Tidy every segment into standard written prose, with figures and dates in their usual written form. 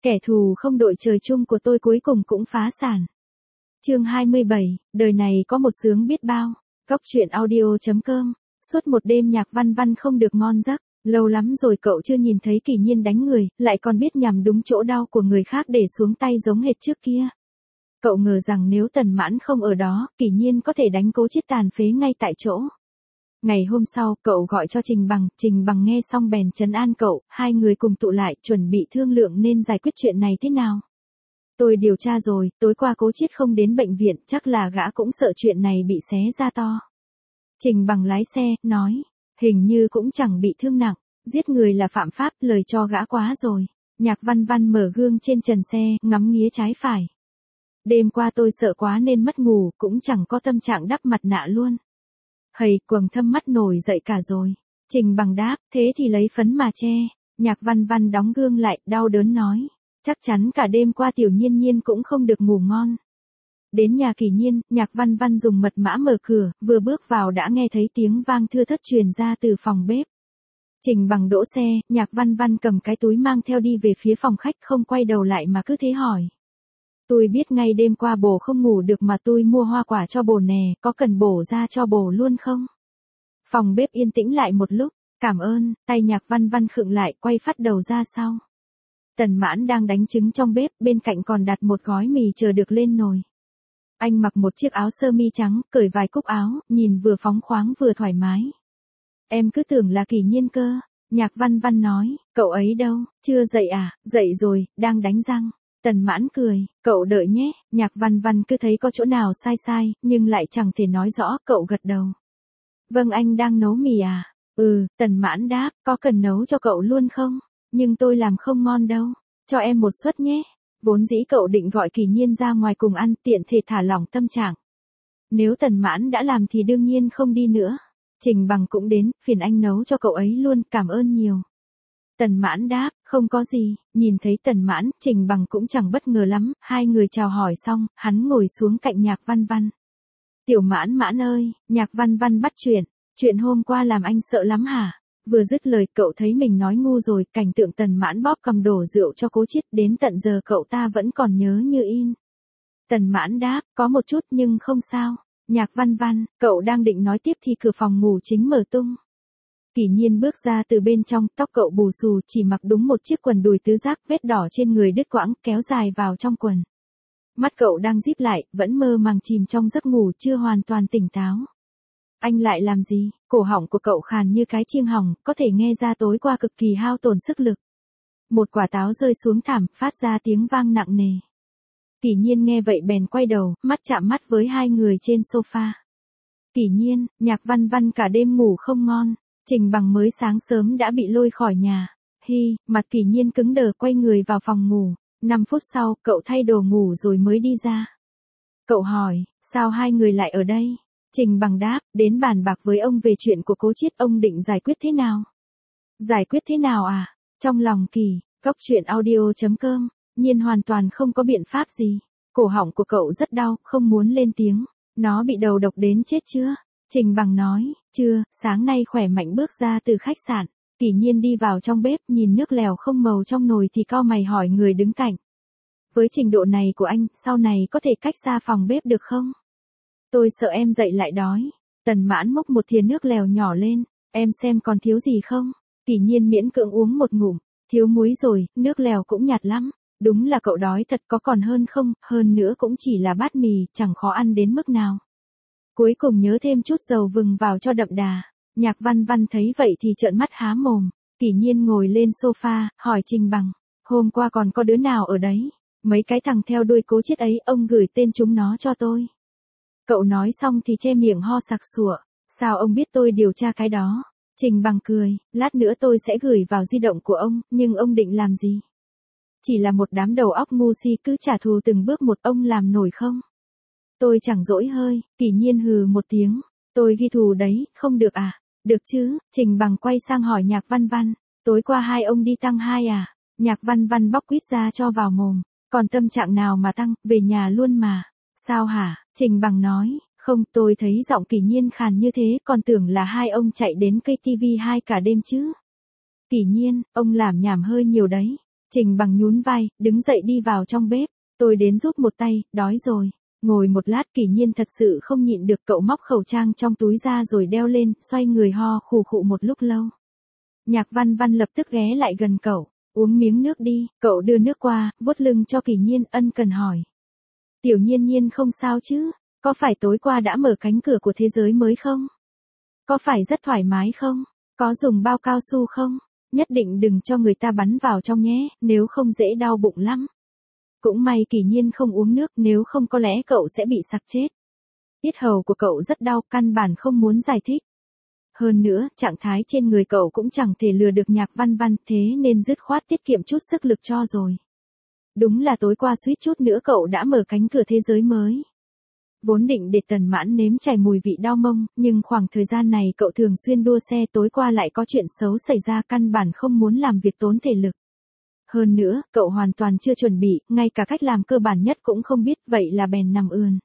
Kẻ thù không đội trời chung của tôi cuối cùng cũng phá sản. Chương 27, đời này có một sướng biết bao. Góc truyện audio.com. Suốt một đêm Nhạc Văn Văn không được ngon giấc. Lâu lắm rồi cậu chưa nhìn thấy Kỳ Nhiên đánh người, lại còn biết nhằm đúng chỗ đau của người khác để xuống tay giống hệt trước kia. Cậu ngờ rằng nếu Tần Mãn không ở đó, Kỳ Nhiên có thể đánh Cố Chiết tàn phế ngay tại chỗ. Ngày hôm sau, cậu gọi cho Trình Bằng nghe xong bèn trấn an cậu, hai người cùng tụ lại chuẩn bị thương lượng nên giải quyết chuyện này thế nào. Tôi điều tra rồi, tối qua Cố Chiết không đến bệnh viện, chắc là gã cũng sợ chuyện này bị xé ra to. Trình Bằng lái xe, nói, hình như cũng chẳng bị thương nặng, giết người là phạm pháp, lời cho gã quá rồi. Nhạc Văn Văn mở gương trên trần xe, ngắm nghía trái phải. Đêm qua tôi sợ quá nên mất ngủ, cũng chẳng có tâm trạng đắp mặt nạ luôn. Hầy, quầng thâm mắt nổi dậy cả rồi. Trình Bằng đáp, thế thì lấy phấn mà che. Nhạc Văn Văn đóng gương lại, đau đớn nói, chắc chắn cả đêm qua Tiểu Nhiên Nhiên cũng không được ngủ ngon. Đến nhà Kỳ Nhiên, Nhạc Văn Văn dùng mật mã mở cửa, vừa bước vào đã nghe thấy tiếng vang thưa thớt truyền ra từ phòng bếp. Trình Bằng đỗ xe, Nhạc Văn Văn cầm cái túi mang theo đi về phía phòng khách, không quay đầu lại mà cứ thế hỏi. Tôi biết ngay đêm qua bồ không ngủ được mà tôi mua hoa quả cho bồ nè, có cần bổ ra cho bồ luôn không? Phòng bếp yên tĩnh lại một lúc, cảm ơn, tay Nhạc Văn Văn khựng lại, quay phát đầu ra sau. Tần Mãn đang đánh trứng trong bếp, bên cạnh còn đặt một gói mì chờ được lên nồi. Anh mặc một chiếc áo sơ mi trắng, cởi vài cúc áo, nhìn vừa phóng khoáng vừa thoải mái. Em cứ tưởng là Kỳ Nhiên cơ. Nhạc Văn Văn nói, cậu ấy đâu, chưa dậy à? Dậy rồi, đang đánh răng. Tần Mãn cười, cậu đợi nhé. Nhạc Văn Văn cứ thấy có chỗ nào sai, nhưng lại chẳng thể nói rõ, cậu gật đầu. Vâng, anh đang nấu mì à? Ừ, Tần Mãn đáp, có cần nấu cho cậu luôn không? Nhưng tôi làm không ngon đâu, cho em một suất nhé. Vốn dĩ cậu định gọi Kỳ Nhiên ra ngoài cùng ăn, tiện thể thả lỏng tâm trạng. Nếu Tần Mãn đã làm thì đương nhiên không đi nữa. Trình Bằng cũng đến, phiền anh nấu cho cậu ấy luôn, cảm ơn nhiều. Tần Mãn đáp, không có gì. Nhìn thấy Tần Mãn, Trình Bằng cũng chẳng bất ngờ lắm, hai người chào hỏi xong, hắn ngồi xuống cạnh Nhạc Văn Văn. Tiểu Mãn Mãn ơi, Nhạc Văn Văn bắt chuyện hôm qua làm anh sợ lắm hả? Vừa dứt lời cậu thấy mình nói ngu rồi, cảnh tượng Tần Mãn bóp cầm đổ rượu cho Cố Chiết đến tận giờ cậu ta vẫn còn nhớ như in. Tần Mãn đáp, có một chút nhưng không sao. Nhạc Văn Văn, cậu đang định nói tiếp thì cửa phòng ngủ chính mở tung. Kỳ Nhiên bước ra từ bên trong, tóc cậu bù xù, chỉ mặc đúng một chiếc quần đùi tứ giác, vết đỏ trên người đứt quãng, kéo dài vào trong quần. Mắt cậu đang díp lại, vẫn mơ màng chìm trong giấc ngủ, chưa hoàn toàn tỉnh táo. Anh lại làm gì? Cổ họng của cậu khàn như cái chiêng hỏng, có thể nghe ra tối qua cực kỳ hao tổn sức lực. Một quả táo rơi xuống thảm, phát ra tiếng vang nặng nề. Kỳ Nhiên nghe vậy bèn quay đầu, mắt chạm mắt với hai người trên sofa. Kỳ Nhiên, Nhạc Văn Văn cả đêm ngủ không ngon. Trình Bằng mới sáng sớm đã bị lôi khỏi nhà. Mặt Kỳ Nhiên cứng đờ, quay người vào phòng ngủ. 5 phút sau, cậu thay đồ ngủ rồi mới đi ra. Cậu hỏi, sao hai người lại ở đây? Trình Bằng đáp, đến bàn bạc với ông về chuyện của Cố Chiết, ông định giải quyết thế nào? Giải quyết thế nào à? Trong lòng Kỳ, góc truyện audio.com, Nhiên hoàn toàn không có biện pháp gì. Cổ họng của cậu rất đau, không muốn lên tiếng. Nó bị đầu độc đến chết chưa? Trình Bằng nói, chưa, sáng nay khỏe mạnh bước ra từ khách sạn. Kỳ Nhiên đi vào trong bếp, nhìn nước lèo không màu trong nồi thì cau mày hỏi người đứng cạnh. Với trình độ này của anh, sau này có thể cách xa phòng bếp được không? Tôi sợ em dậy lại đói. Tần Mãn múc một thìa nước lèo nhỏ lên, em xem còn thiếu gì không? Kỳ Nhiên miễn cưỡng uống một ngụm, thiếu muối rồi, nước lèo cũng nhạt lắm. Đúng là cậu đói thật, có còn hơn không, hơn nữa cũng chỉ là bát mì, chẳng khó ăn đến mức nào. Cuối cùng nhớ thêm chút dầu vừng vào cho đậm đà. Nhạc Văn Văn thấy vậy thì trợn mắt há mồm. Kỳ Nhiên ngồi lên sofa, hỏi Trình Bằng, hôm qua còn có đứa nào ở đấy? Mấy cái thằng theo đuôi Cố Chiết ấy, ông gửi tên chúng nó cho tôi. Cậu nói xong thì che miệng ho sặc sụa. Sao ông biết tôi điều tra cái đó? Trình Bằng cười, lát nữa tôi sẽ gửi vào di động của ông, nhưng ông định làm gì? Chỉ là một đám đầu óc ngu si cứ trả thù từng bước một, ông làm nổi không? Tôi chẳng dỗi hơi. Kỳ Nhiên hừ một tiếng. Tôi ghi thù đấy, không được à? Được chứ. Trình Bằng quay sang hỏi Nhạc Văn Văn. Tối qua hai ông đi tăng 2 à? Nhạc Văn Văn bóc quýt ra cho vào mồm. Còn tâm trạng nào mà tăng, về nhà luôn mà. Sao hả? Trình Bằng nói. Không, tôi thấy giọng Kỳ Nhiên khàn như thế, còn tưởng là hai ông chạy đến KTV2 cả đêm chứ. Kỳ Nhiên, ông làm nhảm hơi nhiều đấy. Trình Bằng nhún vai, đứng dậy đi vào trong bếp. Tôi đến giúp một tay, đói rồi. Ngồi một lát Kỷ Nhiên thật sự không nhịn được, cậu móc khẩu trang trong túi ra rồi đeo lên, xoay người ho khù khụ một lúc lâu. Nhạc Văn Văn lập tức ghé lại gần cậu, uống miếng nước đi, cậu đưa nước qua, vuốt lưng cho Kỷ Nhiên, ân cần hỏi. Tiểu Nhiên Nhiên không sao chứ, có phải tối qua đã mở cánh cửa của thế giới mới không? Có phải rất thoải mái không? Có dùng bao cao su không? Nhất định đừng cho người ta bắn vào trong nhé, nếu không dễ đau bụng lắm. Cũng may Kỷ Nhiên không uống nước, nếu không có lẽ cậu sẽ bị sặc chết. Yết hầu của cậu rất đau, căn bản không muốn giải thích. Hơn nữa, trạng thái trên người cậu cũng chẳng thể lừa được Nhạc Văn Văn, thế nên dứt khoát tiết kiệm chút sức lực cho rồi. Đúng là tối qua suýt chút nữa cậu đã mở cánh cửa thế giới mới. Vốn định để Tần Mãn nếm trải mùi vị đau mông, nhưng khoảng thời gian này cậu thường xuyên đua xe, tối qua lại có chuyện xấu xảy ra, căn bản không muốn làm việc tốn thể lực. Hơn nữa, cậu hoàn toàn chưa chuẩn bị, ngay cả cách làm cơ bản nhất cũng không biết, vậy là bèn nằm ườn.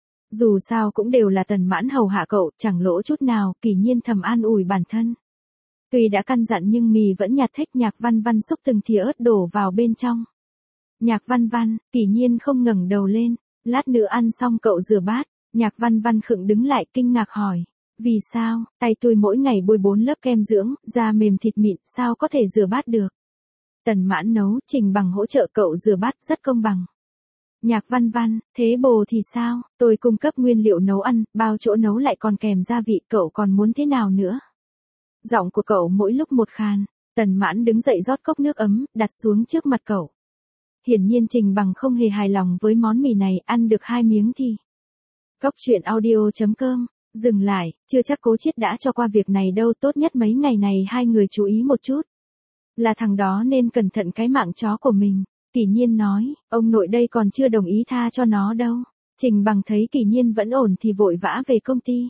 Dù sao cũng đều là Tần Mãn hầu hạ cậu, chẳng lỗ chút nào, Kỷ Nhiên thầm an ủi bản thân. Tuy đã căn dặn nhưng mì vẫn nhạt thách. Nhạc Văn Văn xúc từng thìa ớt đổ vào bên trong. Nhạc Văn Văn, Kỷ Nhiên không ngẩng đầu lên, lát nữa ăn xong cậu rửa bát. Nhạc Văn Văn khựng đứng lại kinh ngạc hỏi. Vì sao, tay tôi mỗi ngày bôi 4 lớp kem dưỡng, da mềm thịt mịn, sao có thể rửa bát được? Tần Mãn nấu, Trình Bằng hỗ trợ cậu rửa bát, rất công bằng. Nhạc Văn Văn, thế bồ thì sao, tôi cung cấp nguyên liệu nấu ăn, bao chỗ nấu lại còn kèm gia vị, cậu còn muốn thế nào nữa? Giọng của cậu mỗi lúc một khàn. Tần Mãn đứng dậy rót cốc nước ấm, đặt xuống trước mặt cậu. Hiển nhiên Trình Bằng không hề hài lòng với món mì này, ăn được 2 miếng thì. Góc truyện audio.com, dừng lại, chưa chắc Cố Chiết đã cho qua việc này đâu, tốt nhất mấy ngày này hai người chú ý một chút. Là thằng đó nên cẩn thận cái mạng chó của mình. Kỷ Nhiên nói, ông nội đây còn chưa đồng ý tha cho nó đâu. Trình Bằng thấy Kỷ Nhiên vẫn ổn thì vội vã về công ty.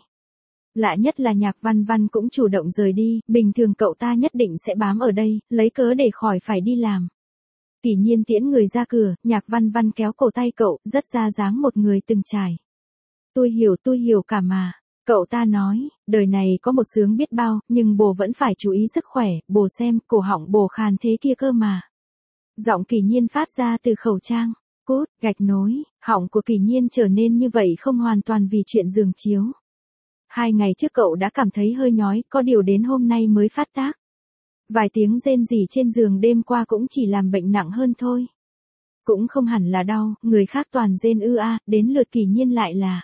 Lạ nhất là Nhạc Văn Văn cũng chủ động rời đi, bình thường cậu ta nhất định sẽ bám ở đây, lấy cớ để khỏi phải đi làm. Kỷ Nhiên tiễn người ra cửa, Nhạc Văn Văn kéo cổ tay cậu, rất ra dáng một người từng trải. Tôi hiểu cả mà. Cậu ta nói, đời này có một sướng biết bao, nhưng bồ vẫn phải chú ý sức khỏe, bồ xem, cổ họng bồ khàn thế kia cơ mà. Giọng Kỷ Nhiên phát ra từ khẩu trang. Cút, gạch nối, họng của Kỷ Nhiên trở nên như vậy không hoàn toàn vì chuyện giường chiếu. 2 ngày trước cậu đã cảm thấy hơi nhói, có điều đến hôm nay mới phát tác. Vài tiếng rên rỉ trên giường đêm qua cũng chỉ làm bệnh nặng hơn thôi. Cũng không hẳn là đau, người khác toàn rên ư a, đến lượt Kỷ Nhiên lại là.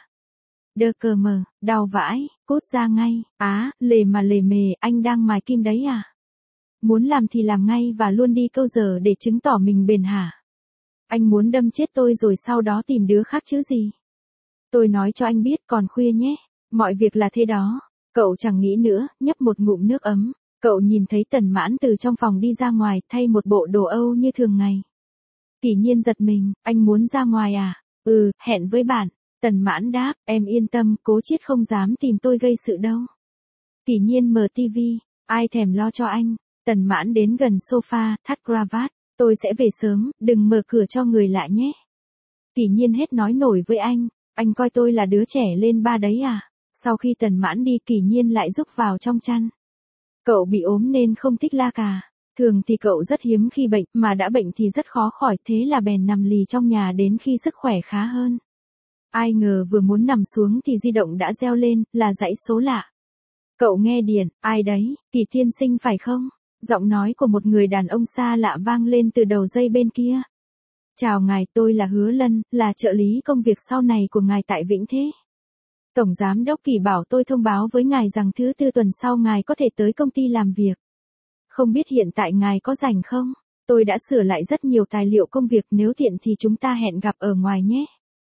Đơ cờ mờ, đau vãi, cút ra ngay, lề mề, anh đang mài kim đấy à? Muốn làm thì làm ngay và luôn đi câu giờ để chứng tỏ mình bền hả? Anh muốn đâm chết tôi rồi sau đó tìm đứa khác chứ gì? Tôi nói cho anh biết còn khuya nhé, mọi việc là thế đó. Cậu chẳng nghĩ nữa, nhấp một ngụm nước ấm. Cậu nhìn thấy Tần Mãn từ trong phòng đi ra ngoài, thay một bộ đồ Âu như thường ngày. Kỷ Nhiên giật mình, anh muốn ra ngoài à? Hẹn với bạn. Tần Mãn đáp, em yên tâm, Cố Chiết không dám tìm tôi gây sự đâu. Kỷ Nhiên mở tivi, ai thèm lo cho anh. Tần Mãn đến gần sofa, thắt cravat, tôi sẽ về sớm, đừng mở cửa cho người lạ nhé. Kỷ Nhiên hết nói nổi với anh coi tôi là đứa trẻ lên ba đấy à? Sau khi Tần Mãn đi Kỷ Nhiên lại rúc vào trong chăn. Cậu bị ốm nên không thích la cà. Thường thì cậu rất hiếm khi bệnh, mà đã bệnh thì rất khó khỏi, thế là bèn nằm lì trong nhà đến khi sức khỏe khá hơn. Ai ngờ vừa muốn nằm xuống thì di động đã reo lên, là dãy số lạ. Cậu nghe điện, ai đấy, Kỳ tiên sinh phải không? Giọng nói của một người đàn ông xa lạ vang lên từ đầu dây bên kia. Chào ngài, tôi là Hứa Lân, là trợ lý công việc sau này của ngài tại Vĩnh Thế. Tổng giám đốc Kỳ bảo tôi thông báo với ngài rằng thứ Tư tuần sau ngài có thể tới công ty làm việc. Không biết hiện tại ngài có rảnh không? Tôi đã sửa lại rất nhiều tài liệu công việc, nếu tiện thì chúng ta hẹn gặp ở ngoài nhé.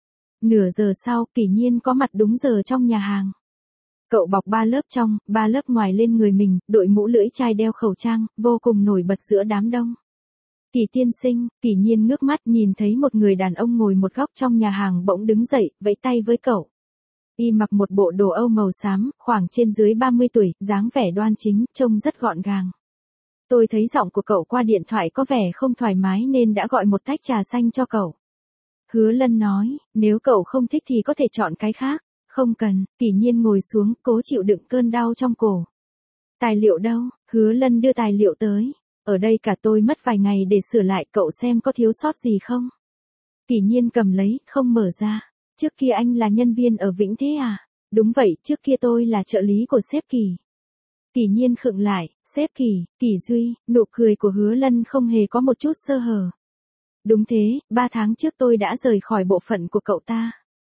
Nửa giờ sau, Kỷ Nhiên có mặt đúng giờ trong nhà hàng. Cậu bọc 3 lớp trong, 3 lớp ngoài lên người mình, đội mũ lưỡi chai, đeo khẩu trang, vô cùng nổi bật giữa đám đông. Kỳ tiên sinh, Kỷ Nhiên ngước mắt nhìn thấy một người đàn ông ngồi một góc trong nhà hàng bỗng đứng dậy, vẫy tay với cậu. Y mặc một bộ đồ Âu màu xám, khoảng trên dưới 30 tuổi, dáng vẻ đoan chính, trông rất gọn gàng. Tôi thấy giọng của cậu qua điện thoại có vẻ không thoải mái nên đã gọi một tách trà xanh cho cậu. Hứa Lân nói, nếu cậu không thích thì có thể chọn cái khác. Không cần, Kỷ Nhiên ngồi xuống, cố chịu đựng cơn đau trong cổ. Tài liệu đâu? Hứa Lân đưa tài liệu tới. Ở đây cả tôi mất vài ngày để sửa lại, cậu xem có thiếu sót gì không? Kỷ Nhiên cầm lấy, không mở ra. Trước kia anh là nhân viên ở Vĩnh Thế à? Đúng vậy, trước kia tôi là trợ lý của sếp Kỷ. Kỷ Nhiên khựng lại, sếp Kỷ, Kỷ Duy, nụ cười của Hứa Lân không hề có một chút sơ hở. Đúng thế, 3 tháng trước tôi đã rời khỏi bộ phận của cậu ta.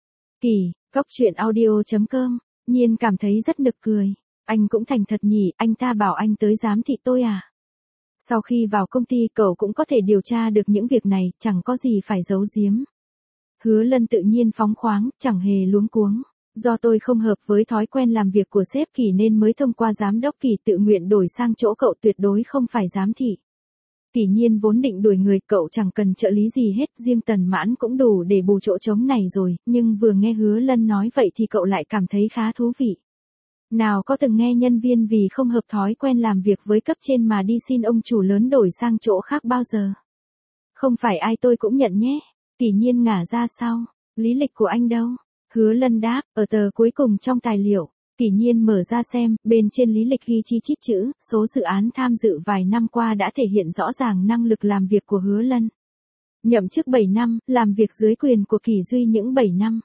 Kỷ, Cóc truyện audio.com, Nhiên cảm thấy rất nực cười. Anh cũng thành thật nhỉ, anh ta bảo anh tới giám thị tôi à? Sau khi vào công ty cậu cũng có thể điều tra được những việc này, chẳng có gì phải giấu giếm. Hứa Lân tự nhiên phóng khoáng, chẳng hề luống cuống. Do tôi không hợp với thói quen làm việc của sếp Kỷ nên mới thông qua giám đốc Kỷ tự nguyện đổi sang chỗ cậu, tuyệt đối không phải giám thị. Kỷ Nhiên vốn định đuổi người, cậu chẳng cần trợ lý gì hết, riêng Tần Mãn cũng đủ để bù chỗ trống này rồi, nhưng vừa nghe Hứa Lân nói vậy thì cậu lại cảm thấy khá thú vị. Nào có từng nghe nhân viên vì không hợp thói quen làm việc với cấp trên mà đi xin ông chủ lớn đổi sang chỗ khác bao giờ. Không phải ai tôi cũng nhận nhé. Kỷ Nhiên ngả ra sau. Lý lịch của anh đâu? Hứa Lân đáp, ở tờ cuối cùng trong tài liệu. Kỷ Nhiên mở ra xem, bên trên lý lịch ghi chi chít chữ, số dự án tham dự vài năm qua đã thể hiện rõ ràng năng lực làm việc của Hứa Lân. Nhậm chức 7 năm, làm việc dưới quyền của Kỷ Duy những 7 năm.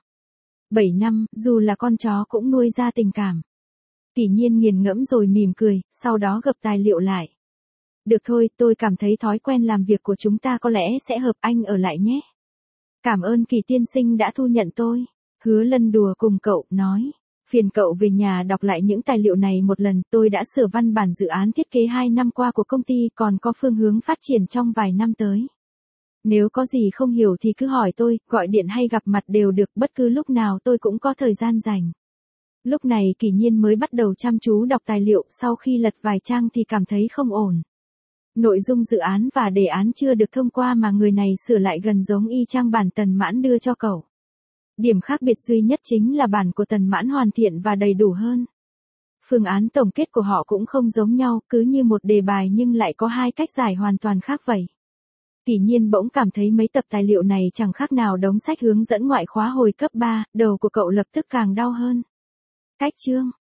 7 năm, dù là con chó cũng nuôi ra tình cảm. Kỷ Nhiên nghiền ngẫm rồi mỉm cười, sau đó gập tài liệu lại. Được thôi, tôi cảm thấy thói quen làm việc của chúng ta có lẽ sẽ hợp, anh ở lại nhé. Cảm ơn Kỷ tiên sinh đã thu nhận tôi. Hứa Lân đùa cùng cậu, nói. Phiền cậu về nhà đọc lại những tài liệu này một lần, tôi đã sửa văn bản dự án thiết kế 2 năm qua của công ty, còn có phương hướng phát triển trong vài năm tới. Nếu có gì không hiểu thì cứ hỏi tôi, gọi điện hay gặp mặt đều được, bất cứ lúc nào tôi cũng có thời gian rảnh. Lúc này Kỷ Nhiên mới bắt đầu chăm chú đọc tài liệu, sau khi lật vài trang thì cảm thấy không ổn. Nội dung dự án và đề án chưa được thông qua mà người này sửa lại gần giống y chang bản Tần Mãn đưa cho cậu. Điểm khác biệt duy nhất chính là bản của Tần Mãn hoàn thiện và đầy đủ hơn. Phương án tổng kết của họ cũng không giống nhau, cứ như một đề bài nhưng lại có 2 cách giải hoàn toàn khác vậy. Kỷ Nhiên bỗng cảm thấy mấy tập tài liệu này chẳng khác nào đống sách hướng dẫn ngoại khóa hồi cấp 3, đầu của cậu lập tức càng đau hơn. Cách chương